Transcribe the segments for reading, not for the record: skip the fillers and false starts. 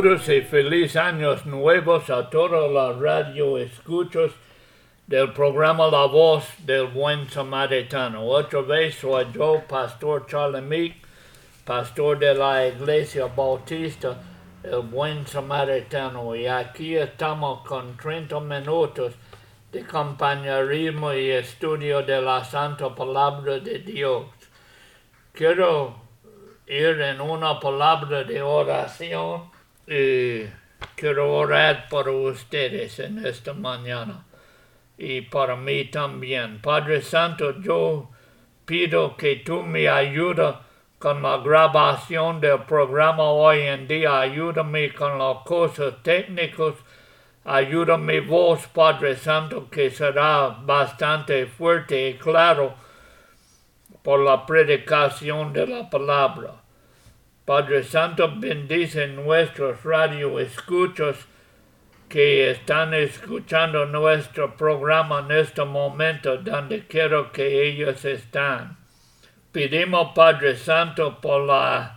Saludos y feliz años nuevos a todos los radio escuchos del programa La Voz del Buen Samaritano. Otra vez soy yo, Pastor Charlie Meek, pastor de la Iglesia Bautista El Buen Samaritano. Y aquí estamos con 30 minutos de compañerismo y estudio de la Santa Palabra de Dios. Quiero ir en una palabra de oración y quiero orar por ustedes en esta mañana y para mí también. Padre Santo, yo pido que tú me ayudes con la grabación del programa hoy en día. Ayúdame con las cosas técnicas. Ayuda mi voz, Padre Santo, que será bastante fuerte y claro por la predicación de la palabra. Padre Santo, bendice nuestros radioescuchos que están escuchando nuestro programa en este momento, donde quiero que ellos están. Pedimos, Padre Santo, por la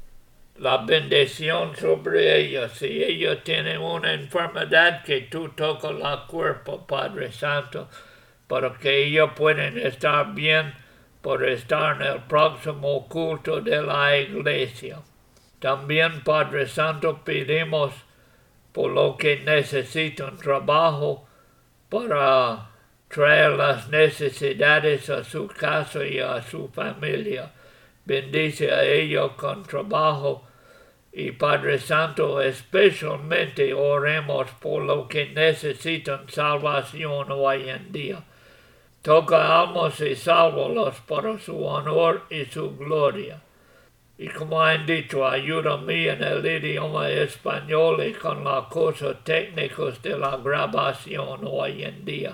bendición sobre ellos. Si ellos tienen una enfermedad, que tú tocas el cuerpo, Padre Santo, para que ellos puedan estar bien por estar en el próximo culto de la iglesia. También, Padre Santo, pedimos por lo que necesitan trabajo para traer las necesidades a su casa y a su familia. Bendice a ellos con trabajo. Y Padre Santo, especialmente oremos por lo que necesitan salvación hoy en día. Toca almas y sálvalos para su honor y su gloria. Y como han dicho, ayúdame en el idioma español y con las cosas técnicas de la grabación hoy en día.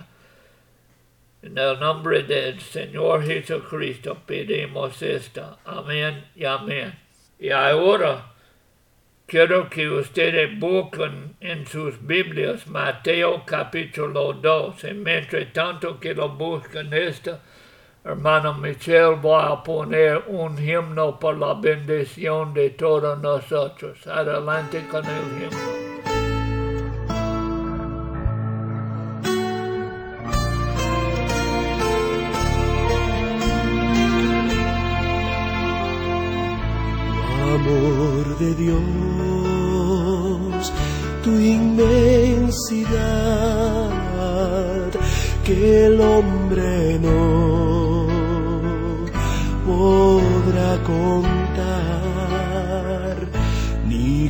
En el nombre del Señor Jesucristo pedimos esto. Amén y amén. Y ahora quiero que ustedes busquen en sus Biblias Mateo capítulo 2. Y mientras tanto que lo busquen hermano Michelle va a poner un himno por la bendición de todos nosotros. Adelante con el himno. Amor de Dios, tu inmensidad, que el hombre no podrá contar ni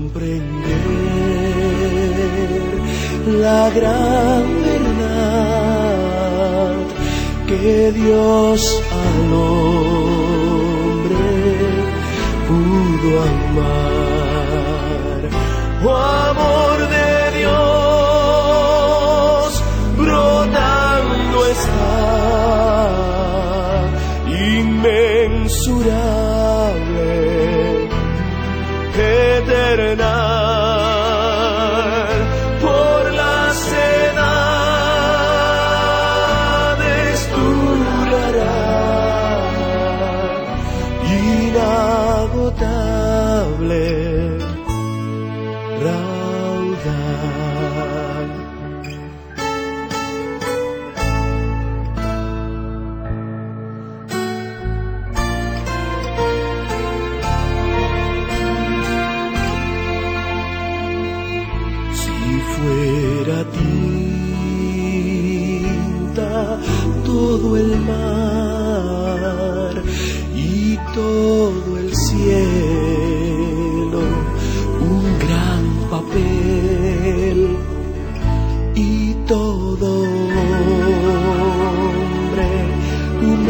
comprender la gran verdad que Dios al hombre pudo amar. Oh, amor de Dios, brotando está, inmensurable, eternal, por las edades durará, inagotable raudal. Si fuera tinta todo el mar y todo el cielo, un gran papel, y todo hombre un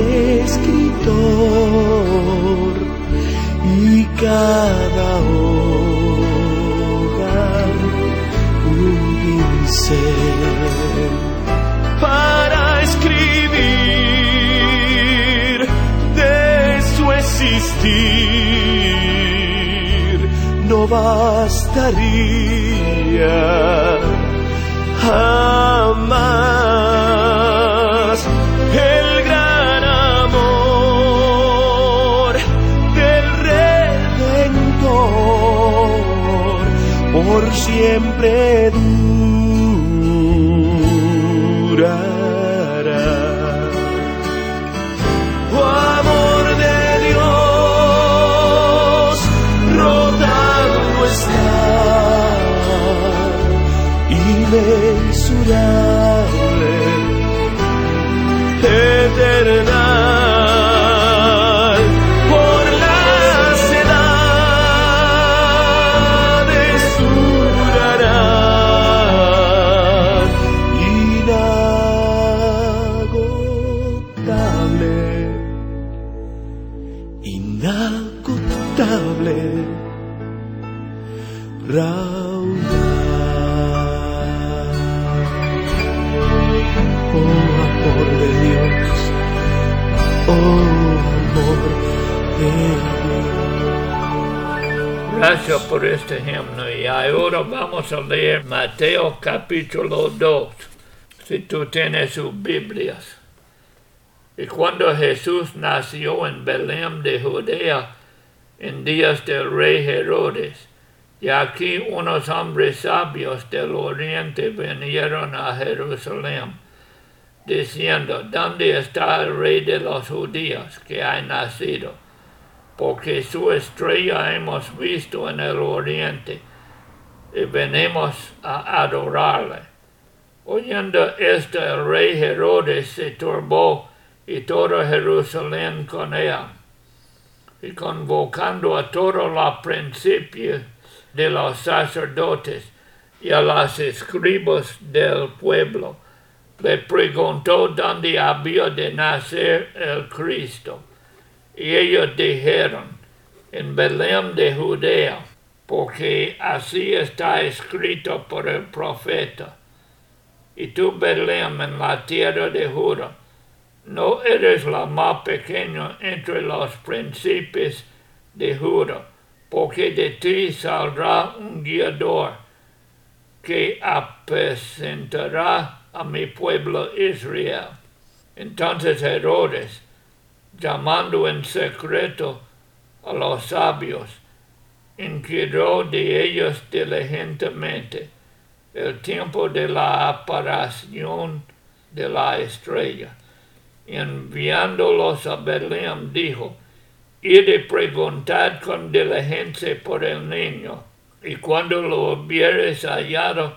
escritor, y cada hoja un pincel para escribir de su existir, no bastaría jamás el gran amor del Redentor por siempre durará. Oh, amor de Dios, rodando está, inmensurable, eternal, por las edades durarán, inagotable, inagotable, Gracias por este himno y ahora vamos a leer Mateo capítulo 2, si tú tienes sus Biblias. Y cuando Jesús nació en Belén de Judea, en días del rey Herodes, y aquí unos hombres sabios del oriente vinieron a Jerusalén, diciendo, ¿dónde está el rey de los judíos que ha nacido? Porque su estrella hemos visto en el oriente, y venimos a adorarle. Oyendo esto, el rey Herodes se turbó, y todo Jerusalén con él. Y convocando a todos los principios de los sacerdotes y a los escribas del pueblo, le preguntó dónde había de nacer el Cristo. Y ellos dijeron, en Belén de Judea, porque así está escrito por el profeta. Y tú, Belén, en la tierra de Judá, no eres la más pequeña entre los príncipes de Judá, porque de ti saldrá un guiador que apacentará a mi pueblo Israel. Entonces Herodes, llamando en secreto a los sabios, inquirió de ellos diligentemente el tiempo de la aparición de la estrella. Y enviándolos a Belén, dijo, id y preguntad con diligencia por el niño, y cuando lo hubiereis hallado,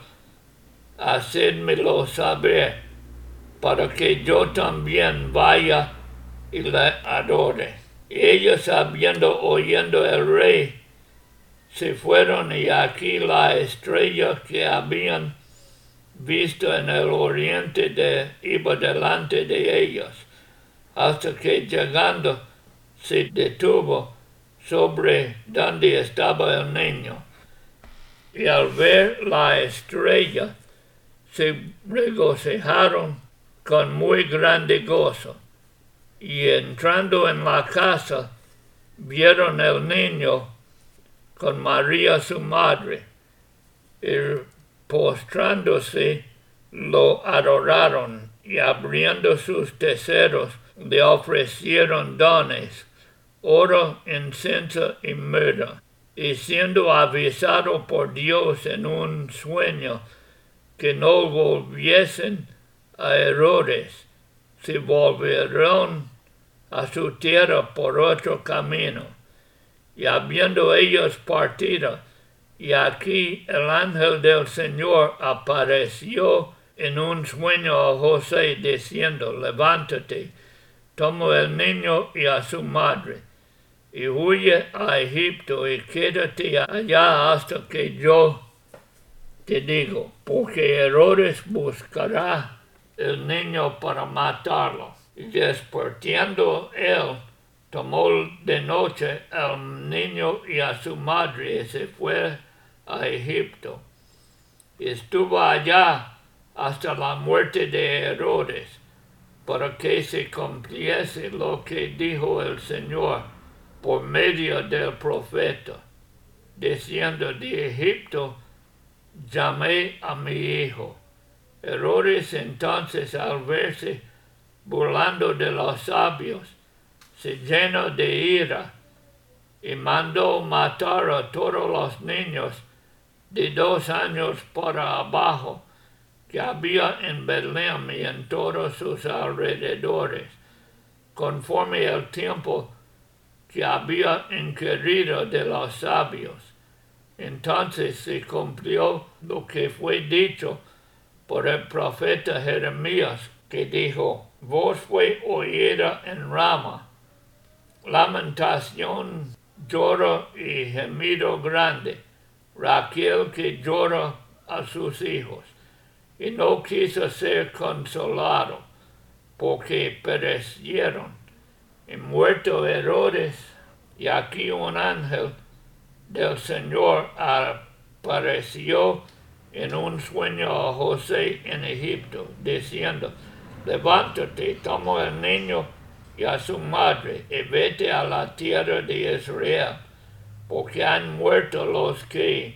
hacedmelo saber, para que yo también vaya y le adore. Y ellos, oyendo el rey, se fueron, y aquí la estrella que habían visto en el oriente iba delante de ellos, hasta que llegando se detuvo sobre donde estaba el niño. Y al ver la estrella, se regocijaron con muy grande gozo. Y entrando en la casa, vieron el niño con María su madre, y postrándose lo adoraron, y abriendo sus tesoros le ofrecieron dones, oro, incienso y mirra. Y siendo avisado por Dios en un sueño que no volviesen a Herodes, se volvieron a su tierra por otro camino. Y habiendo ellos partido, y aquí el ángel del Señor apareció en un sueño a José, diciendo, levántate, toma el niño y a su madre, y huye a Egipto, y quédate allá hasta que yo te digo, porque Herodes buscará el niño para matarlo. Y despertando él, tomó de noche al niño y a su madre, y se fue a Egipto. Y estuvo allá hasta la muerte de Herodes, para que se cumpliese lo que dijo el Señor por medio del profeta, diciendo, de Egipto llamé a mi hijo. Herodes entonces, al verse burlando de los sabios, se llenó de ira y mandó matar a todos los niños de 2 años para abajo que había en Belén y en todos sus alrededores, conforme el tiempo que había inquirido de los sabios. Entonces se cumplió lo que fue dicho por el profeta Jeremías, que dijo: voz fue oída en Rama, lamentación, lloro y gemido grande, Raquel que llora a sus hijos, y no quiso ser consolado, porque perecieron. Y muerto Herodes, y aquí un ángel del Señor apareció en un sueño a José en Egipto, diciendo: levántate, toma al niño y a su madre, y vete a la tierra de Israel, porque han muerto los que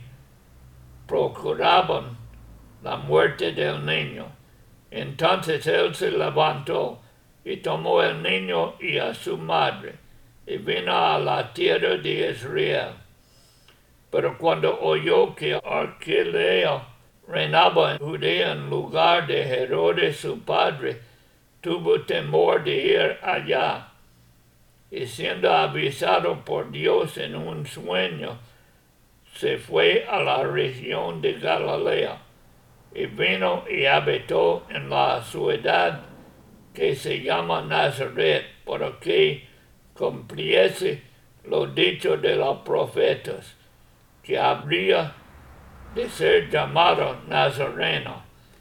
procuraban la muerte del niño. Entonces él se levantó y tomó el niño y a su madre, y vino a la tierra de Israel. Pero cuando oyó que Arquelao reinaba en Judea en lugar de Herodes su padre, tuvo temor de ir allá, y siendo avisado por Dios en un sueño, se fue a la región de Galilea, y vino y habitó en la ciudad que se llama Nazaret, para que cumpliese lo dicho de los profetas, que habría de ser llamado Nazareno.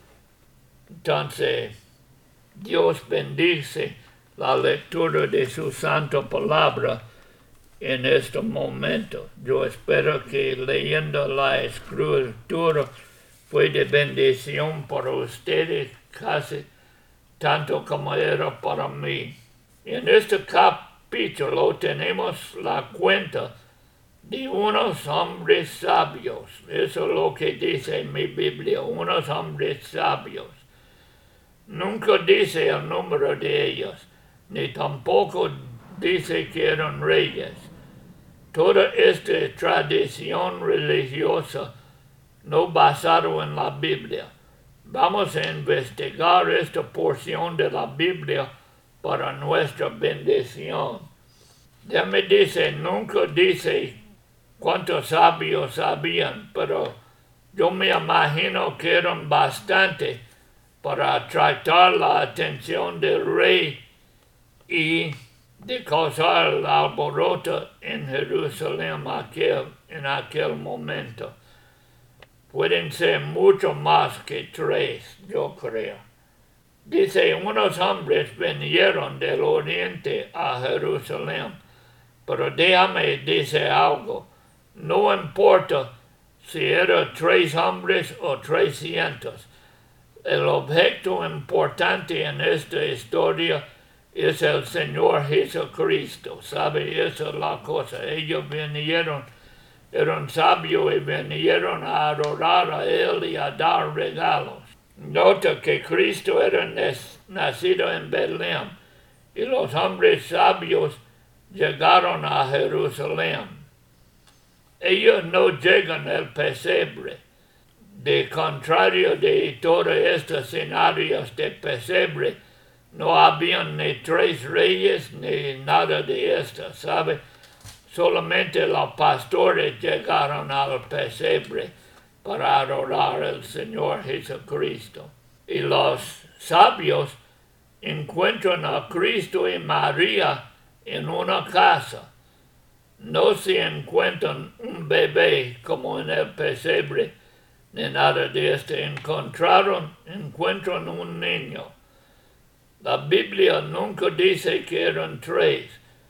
Entonces, Dios bendice la lectura de su santa palabra en este momento. Yo espero que leyendo la escritura fue de bendición para ustedes, casi tanto como era para mí. En este capítulo tenemos la cuenta de unos hombres sabios. Eso es lo que dice mi Biblia, unos hombres sabios. Nunca dice el número de ellos, ni tampoco dice que eran reyes. Toda esta tradición religiosa no basada en la Biblia. Vamos a investigar esta porción de la Biblia para nuestra bendición. Ya me dice, nunca dice cuántos sabios habían, pero yo me imagino que eran bastantes para atraer la atención del rey y de causar el alboroto en Jerusalén en aquel momento. Pueden ser mucho más que 3, yo creo. Dice, unos hombres vinieron del oriente a Jerusalén, pero déjame decir algo. No importa si eran 3 hombres o 300. El objeto importante en esta historia es el Señor Jesucristo. ¿Sabe? Esa es la cosa. Ellos vinieron, eran sabios y vinieron a adorar a Él y a dar regalos. Nota que Cristo era nacido en Belén y los hombres sabios llegaron a Jerusalén. Ellos no llegan al pesebre. De contrario de todos estos escenarios de pesebre, no habían ni 3 reyes ni nada de esto, ¿sabe? Solamente los pastores llegaron al pesebre para adorar al Señor Jesucristo. Y los sabios encuentran a Cristo y María en una casa. No se encuentran un bebé como en el pesebre, ni nada de esto. Encuentran un niño. La Biblia nunca dice que eran 3.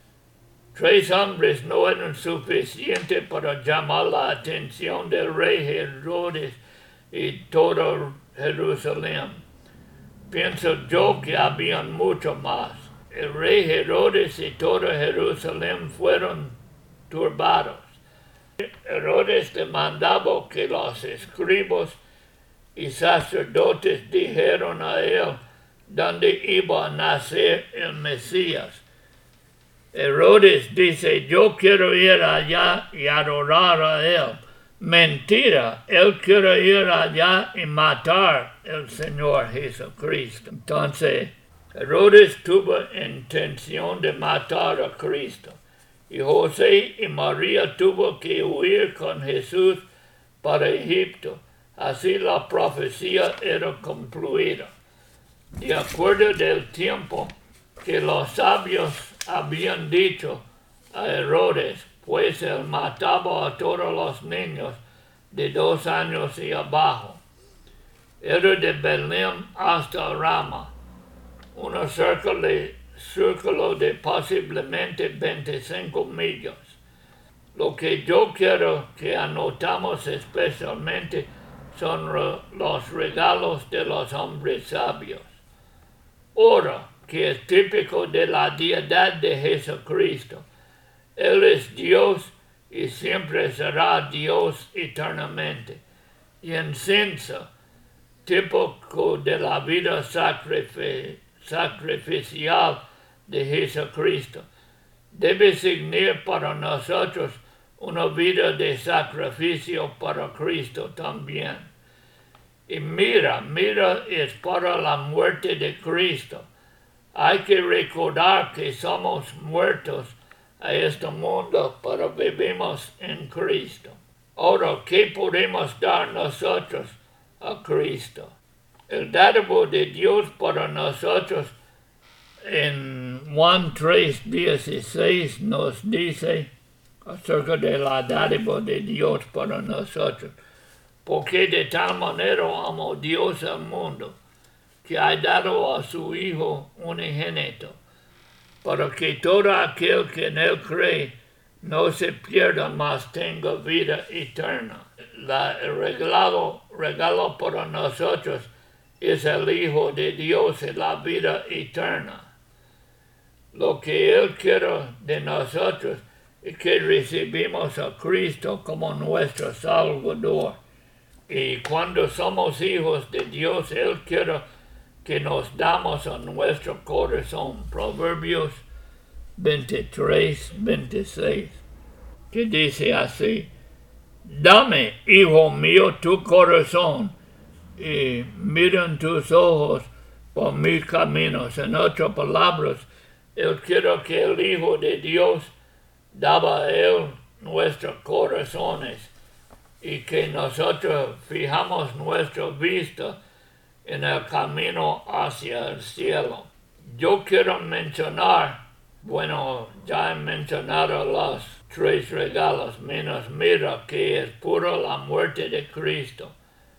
3 hombres no eran suficientes para llamar la atención del rey Herodes y todo Jerusalén. Pienso yo que habían mucho más. El rey Herodes y todo Jerusalén fueron turbados. Herodes demandaba que los escribas y sacerdotes dijeron a él dónde iba a nacer el Mesías. Herodes dice, yo quiero ir allá y adorar a él, Mentira, él quiere ir allá y matar al Señor Jesucristo. Entonces, Herodes tuvo intención de matar a Cristo. Y José y María tuvo que huir con Jesús para Egipto. Así la profecía era concluida. De acuerdo del tiempo que los sabios habían dicho a Herodes, pues él mataba a todos los niños de 2 años y abajo. Era de Belén hasta Rama, un círculo de posiblemente 25 millas. Lo que yo quiero que anotamos especialmente son los regalos de los hombres sabios. Oro, que es típico de la deidad de Jesucristo. Él es Dios y siempre será Dios eternamente. Y incienso, típico de la vida sacrificial de Jesucristo, debe significar para nosotros una vida de sacrificio para Cristo también. Y mira es para la muerte de Cristo. Hay que recordar que somos muertos a este mundo, pero vivimos en Cristo. Ahora, ¿qué podemos dar nosotros a Cristo? El dádivo de Dios para nosotros en Juan 3:16 nos dice acerca de la dádiva de Dios para nosotros. Porque de tal manera amó Dios al mundo, que ha dado a su Hijo unigénito, para que todo aquel que en él cree no se pierda, mas tenga vida eterna. El regalo para nosotros es el Hijo de Dios y la vida eterna. Lo que Él quiere de nosotros es que recibimos a Cristo como nuestro Salvador. Y cuando somos hijos de Dios, Él quiere que nos damos a nuestro corazón. Proverbios 23:26, que dice así: dame, hijo mío, tu corazón, y miren tus ojos por mis caminos. En otras palabras, Él quiere que el Hijo de Dios daba a Él nuestros corazones y que nosotros fijamos nuestra vista en el camino hacia el cielo. Yo quiero mencionar, ya he mencionado los 3 regalos, menos mira que es pura la muerte de Cristo.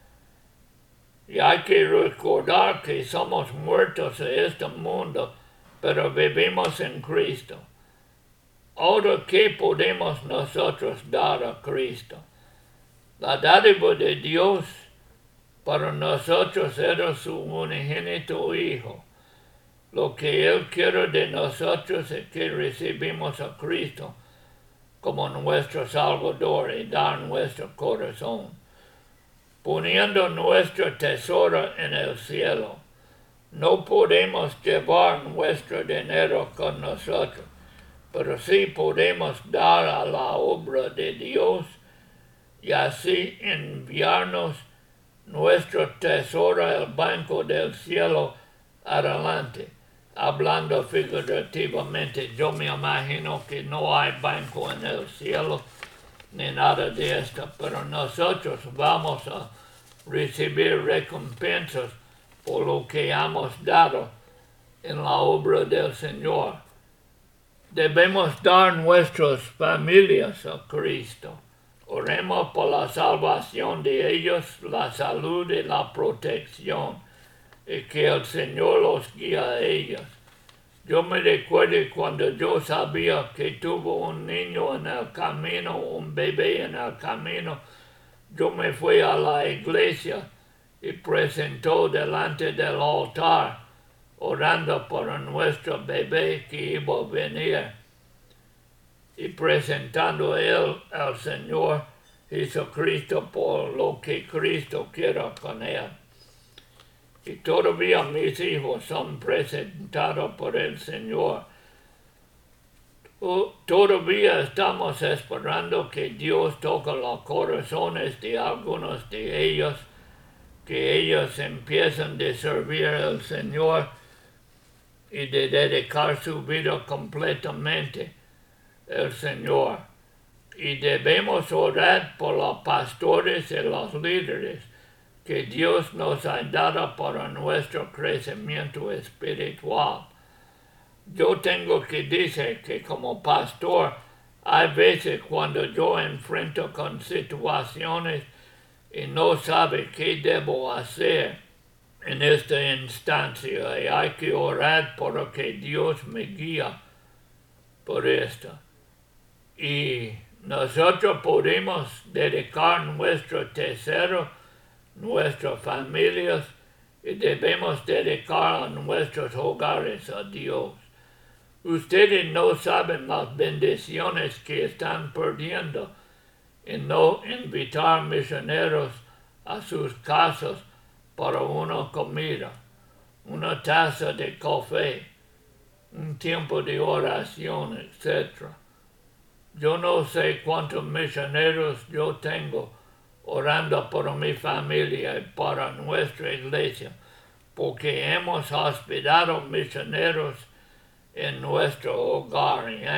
Y hay que recordar que somos muertos en este mundo, pero vivimos en Cristo. Ahora, ¿qué podemos nosotros dar a Cristo? La dádiva de Dios para nosotros era su unigénito Hijo. Lo que Él quiere de nosotros es que recibimos a Cristo como nuestro Salvador y dar nuestro corazón, poniendo nuestro tesoro en el cielo. No podemos llevar nuestro dinero con nosotros, pero sí podemos dar a la obra de Dios y así enviarnos nuestro tesoro al banco del cielo adelante. Hablando figurativamente, yo me imagino que no hay banco en el cielo ni nada de esto, pero nosotros vamos a recibir recompensas por lo que hemos dado en la obra del Señor. Debemos dar nuestras familias a Cristo. Oremos por la salvación de ellos, la salud y la protección, y que el Señor los guíe a ellos. Yo me recuerdo cuando yo sabía que tuvo un niño en el camino, un bebé en el camino, yo me fui a la iglesia y presentó delante del altar, orando por nuestro bebé que iba a venir, y presentando él al Señor Jesucristo por lo que Cristo quiera con él. Y todavía mis hijos son presentados por el Señor. Todavía estamos esperando que Dios toque los corazones de algunos de ellos, que ellos empiecen a servir al Señor y de dedicar su vida completamente al Señor. Y debemos orar por los pastores y los líderes que Dios nos ha dado para nuestro crecimiento espiritual. Yo tengo que decir que como pastor, hay veces cuando yo enfrento con situaciones y no sabe qué debo hacer en esta instancia, y hay que orar para que Dios me guíe por esto. Y nosotros podemos dedicar nuestro tesoro, nuestras familias, y debemos dedicar a nuestros hogares a Dios. Ustedes no saben las bendiciones que están perdiendo en no invitar misioneros a sus casas para una comida, una taza de café, un tiempo de oración, etc. Yo no sé cuántos misioneros yo tengo orando por mi familia y para nuestra iglesia, porque hemos hospedado misioneros en nuestro hogar y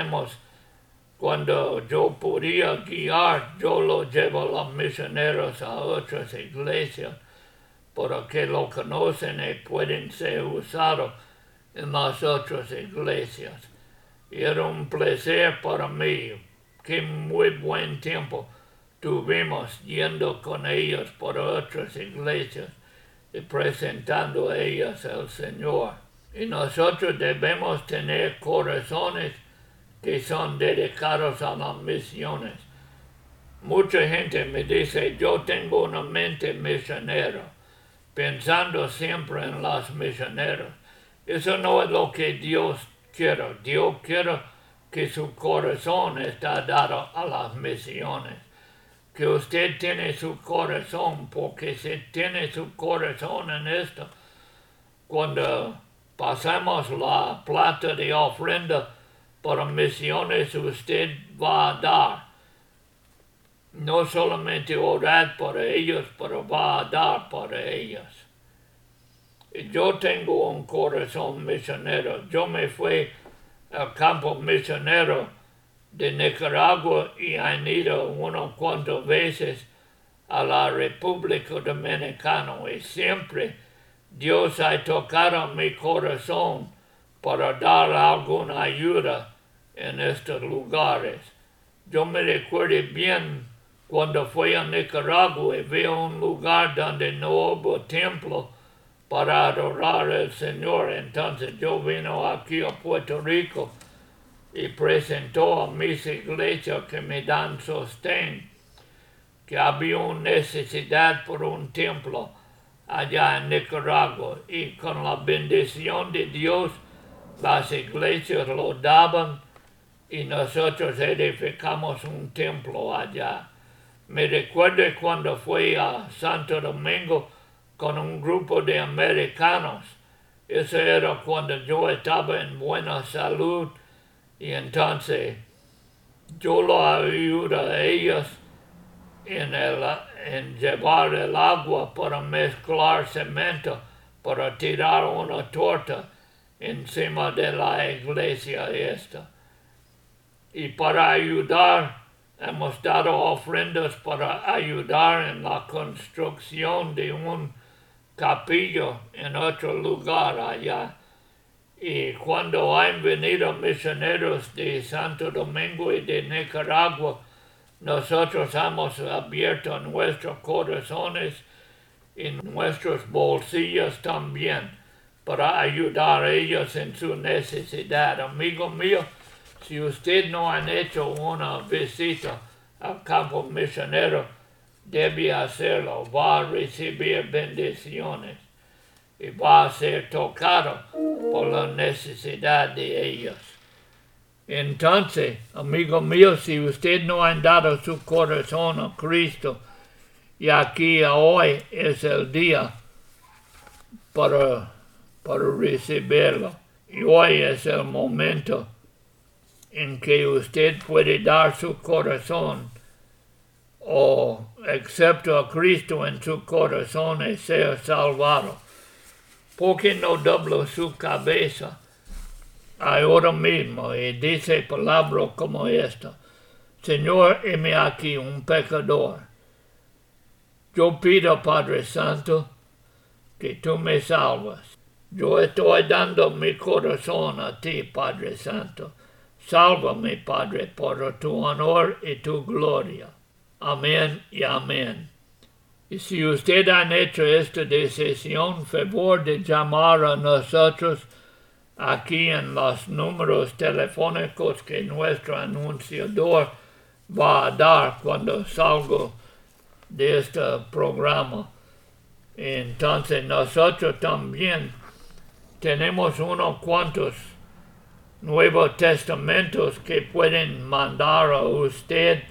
cuando yo podía guiar, yo lo llevo a los misioneros a otras iglesias para que lo conocen y pueden ser usados en las otras iglesias. Y era un placer para mí, que muy buen tiempo tuvimos yendo con ellos por otras iglesias y presentando a ellas al Señor. Y nosotros debemos tener corazones que son dedicados a las misiones. Mucha gente me dice, yo tengo una mente misionera, pensando siempre en los misioneros. Eso no es lo que Dios quiere. Dios quiere que su corazón está dado a las misiones. Que usted tiene su corazón, porque si tiene su corazón en esto, cuando pasamos la plata de ofrenda para misiones, usted va a dar. No solamente orar por ellos, pero va a dar para ellos. Y yo tengo un corazón misionero. Yo me fui al campo misionero de Nicaragua y he ido unas cuantas veces a la República Dominicana y siempre Dios ha tocado mi corazón para dar alguna ayuda en estos lugares. Yo me recuerdo bien cuando fui a Nicaragua y vi un lugar donde no hubo templo para adorar al Señor. Entonces yo vino aquí a Puerto Rico y presentó a mis iglesias que me dan sostén, que había una necesidad por un templo allá en Nicaragua, y con la bendición de Dios las iglesias lo daban y nosotros edificamos un templo allá. Me recuerdo cuando fui a Santo Domingo con un grupo de americanos. Eso era cuando yo estaba en buena salud y entonces yo lo ayudo a ellos en llevar el agua para mezclar cemento, para tirar una torta encima de la iglesia esta. Y para ayudar, hemos dado ofrendas para ayudar en la construcción de un capillo en otro lugar allá. Y cuando han venido misioneros de Santo Domingo y de Nicaragua, nosotros hemos abierto nuestros corazones y nuestros bolsillos también para ayudar a ellos en su necesidad. Amigo mío, si usted no ha hecho una visita al campo misionero, debe hacerlo. Va a recibir bendiciones y va a ser tocado por la necesidad de ellos. Entonces, amigo mío, si usted no ha dado su corazón a Cristo, y aquí hoy es el día para recibirlo. Y hoy es el momento en que usted puede dar su corazón o acepto a Cristo en su corazón y ser salvado. ¿Por qué no dobla su cabeza ahora mismo y dice palabras como esta? Señor, heme aquí un pecador. Yo pido, Padre Santo, que tú me salvas. Yo estoy dando mi corazón a ti, Padre Santo. Sálvame, Padre, por tu honor y tu gloria. Amén y amén. Y si usted ha hecho esta decisión, favor de llamar a nosotros aquí en los números telefónicos que nuestro anunciador va a dar cuando salgo de este programa. Entonces nosotros también tenemos unos cuantos Nuevos Testamentos que pueden mandar a usted,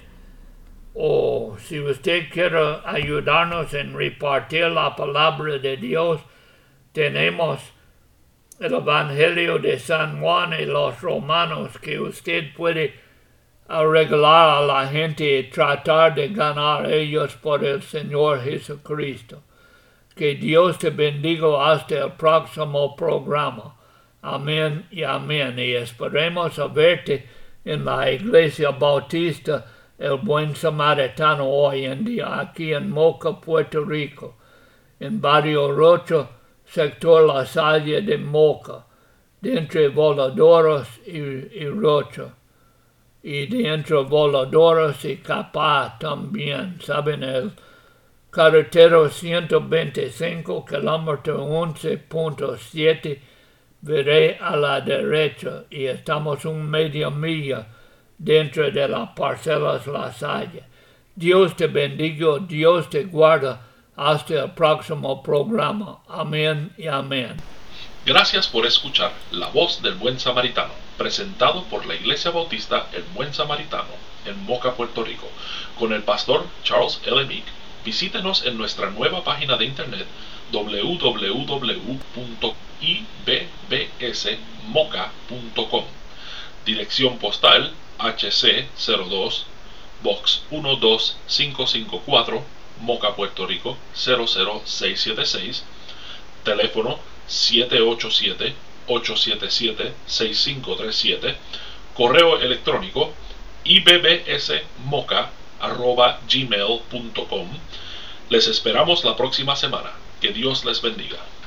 o si usted quiere ayudarnos en repartir la palabra de Dios, tenemos el Evangelio de San Juan y los Romanos que usted puede regalar a la gente y tratar de ganar ellos por el Señor Jesucristo. Que Dios te bendiga hasta el próximo programa. Amén y amén. Y esperemos a verte en la Iglesia Bautista El Buen Samaritano hoy en día, aquí en Moca, Puerto Rico, en Barrio Rocha, sector La Salle de Moca, de entre Voladoras y Rocha, y de entre Voladoras y Capá también, ¿saben? El carretero 125, kilómetro 11.7, veré a la derecha y estamos media milla dentro de las parcelas La Salle. Dios te bendiga, Dios te guarda hasta el próximo programa. Amén y amén. Gracias por escuchar La Voz del Buen Samaritano, presentado por la Iglesia Bautista El Buen Samaritano en Moca, Puerto Rico, con el pastor Charles L. Meek. Visítenos en nuestra nueva página de internet www.ibbsmoca.com. Dirección postal HC02, Box 12554, Moca, Puerto Rico 00676. Teléfono 787-877-6537. Correo electrónico ibbsmoca@gmail.com. Les esperamos la próxima semana. Que Dios les bendiga.